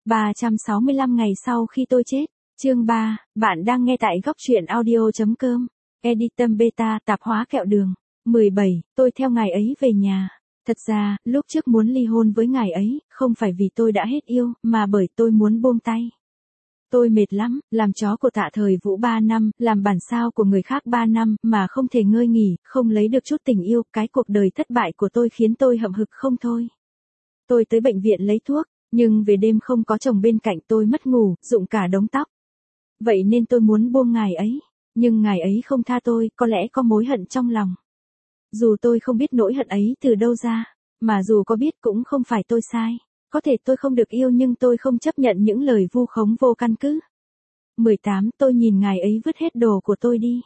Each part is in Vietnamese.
365 ngày sau khi tôi chết. Chương 3, bạn đang nghe tại góc truyện audio.com. Editum Beta, tạp hóa kẹo đường. 17, tôi theo ngài ấy về nhà. Thật ra, lúc trước muốn ly hôn với ngài ấy, không phải vì tôi đã hết yêu, mà bởi tôi muốn buông tay. Tôi mệt lắm, làm chó của Tạ Thời Vũ 3 năm, làm bản sao của người khác 3 năm, mà không thể ngơi nghỉ, không lấy được chút tình yêu, cái cuộc đời thất bại của tôi khiến tôi hậm hực không thôi. Tôi tới bệnh viện lấy thuốc, nhưng về đêm không có chồng bên cạnh tôi mất ngủ, rụng cả đống tóc. Vậy nên tôi muốn buông ngài ấy, nhưng ngài ấy không tha tôi, có lẽ có mối hận trong lòng. Dù tôi không biết nỗi hận ấy từ đâu ra, mà dù có biết cũng không phải tôi sai. Có thể tôi không được yêu nhưng tôi không chấp nhận những lời vu khống vô căn cứ. 18, tôi nhìn ngài ấy vứt hết đồ của tôi đi.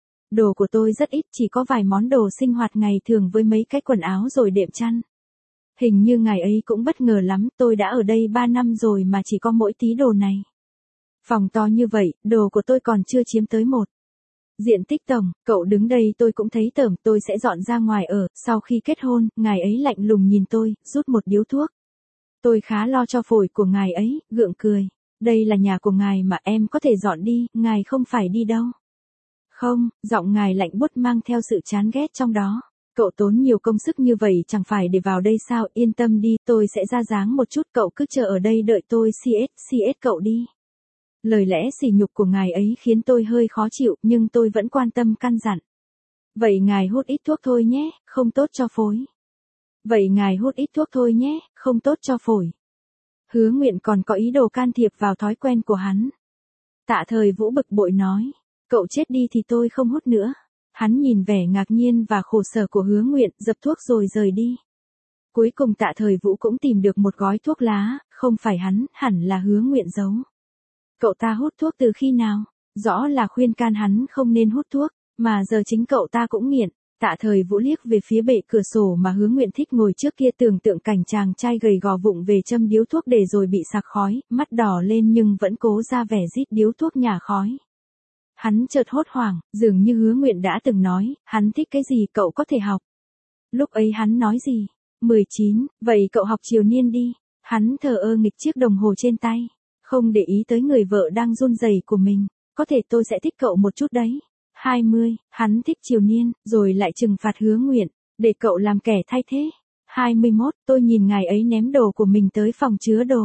Đồ của tôi rất ít, chỉ có vài món đồ sinh hoạt ngày thường với mấy cái quần áo rồi đệm chăn. Hình như ngài ấy cũng bất ngờ lắm, tôi đã ở đây 3 năm rồi mà chỉ có mỗi tí đồ này. Phòng to như vậy, đồ của tôi còn chưa chiếm tới 1 diện tích tổng, cậu đứng đây tôi cũng thấy tởm, tôi sẽ dọn ra ngoài ở, sau khi kết hôn, ngài ấy lạnh lùng nhìn tôi, rút một điếu thuốc. Tôi khá lo cho phổi của ngài ấy, gượng cười. Đây là nhà của ngài mà em có thể dọn đi, ngài không phải đi đâu. Không, giọng ngài lạnh buốt mang theo sự chán ghét trong đó. Cậu tốn nhiều công sức như vậy chẳng phải để vào đây sao, yên tâm đi, tôi sẽ ra dáng một chút, cậu cứ chờ ở đây đợi tôi CS cậu đi. Lời lẽ sỉ nhục của ngài ấy khiến tôi hơi khó chịu, nhưng tôi vẫn quan tâm căn dặn. Vậy ngài hút ít thuốc thôi nhé, không tốt cho phổi. Vậy ngài hút ít thuốc thôi nhé, không tốt cho phổi. Hứa Nguyện còn có ý đồ can thiệp vào thói quen của hắn. Tạ Thời Vũ bực bội nói, cậu chết đi thì tôi không hút nữa. Hắn nhìn vẻ ngạc nhiên và khổ sở của Hứa Nguyện, dập thuốc rồi rời đi. Cuối cùng Tạ Thời Vũ cũng tìm được một gói thuốc lá, không phải hắn, hẳn là Hứa Nguyện giấu. Cậu ta hút thuốc từ khi nào? Rõ là khuyên can hắn không nên hút thuốc, mà giờ chính cậu ta cũng nghiện. Tạ Thời Vũ liếc về phía bệ cửa sổ mà Hứa Nguyện thích ngồi trước kia, tưởng tượng cảnh chàng trai gầy gò vụng về châm điếu thuốc để rồi bị sặc khói, mắt đỏ lên nhưng vẫn cố ra vẻ rít điếu thuốc nhả khói. Hắn chợt hốt hoảng, dường như Hứa Nguyện đã từng nói, hắn thích cái gì cậu có thể học. Lúc ấy hắn nói gì? 19, vậy cậu học triều niên đi. Hắn thờ ơ nghịch chiếc đồng hồ trên tay, không để ý tới người vợ đang run rẩy của mình. Có thể tôi sẽ thích cậu một chút đấy. 20, hắn thích triều niên, rồi lại trừng phạt Hứa Nguyện, để cậu làm kẻ thay thế. 21, tôi nhìn ngài ấy ném đồ của mình tới phòng chứa đồ.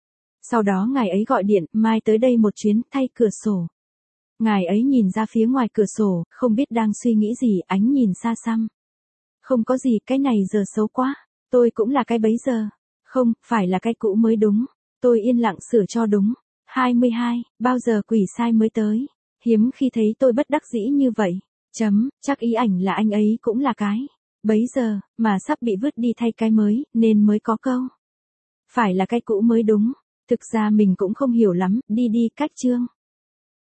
Sau đó ngài ấy gọi điện, mai tới đây một chuyến, thay cửa sổ. Ngài ấy nhìn ra phía ngoài cửa sổ, không biết đang suy nghĩ gì, ánh nhìn xa xăm. Không có gì, cái này giờ xấu quá. Tôi cũng là cái bấy giờ. Không, phải là cái cũ mới đúng. Tôi yên lặng sửa cho đúng. 22, bao giờ quỷ sai mới tới. Hiếm khi thấy tôi bất đắc dĩ như vậy. Chắc ý ảnh là anh ấy cũng là cái bấy giờ, mà sắp bị vứt đi thay cái mới, nên mới có câu. Phải là cái cũ mới đúng. Thực ra mình cũng không hiểu lắm, đi cách chương.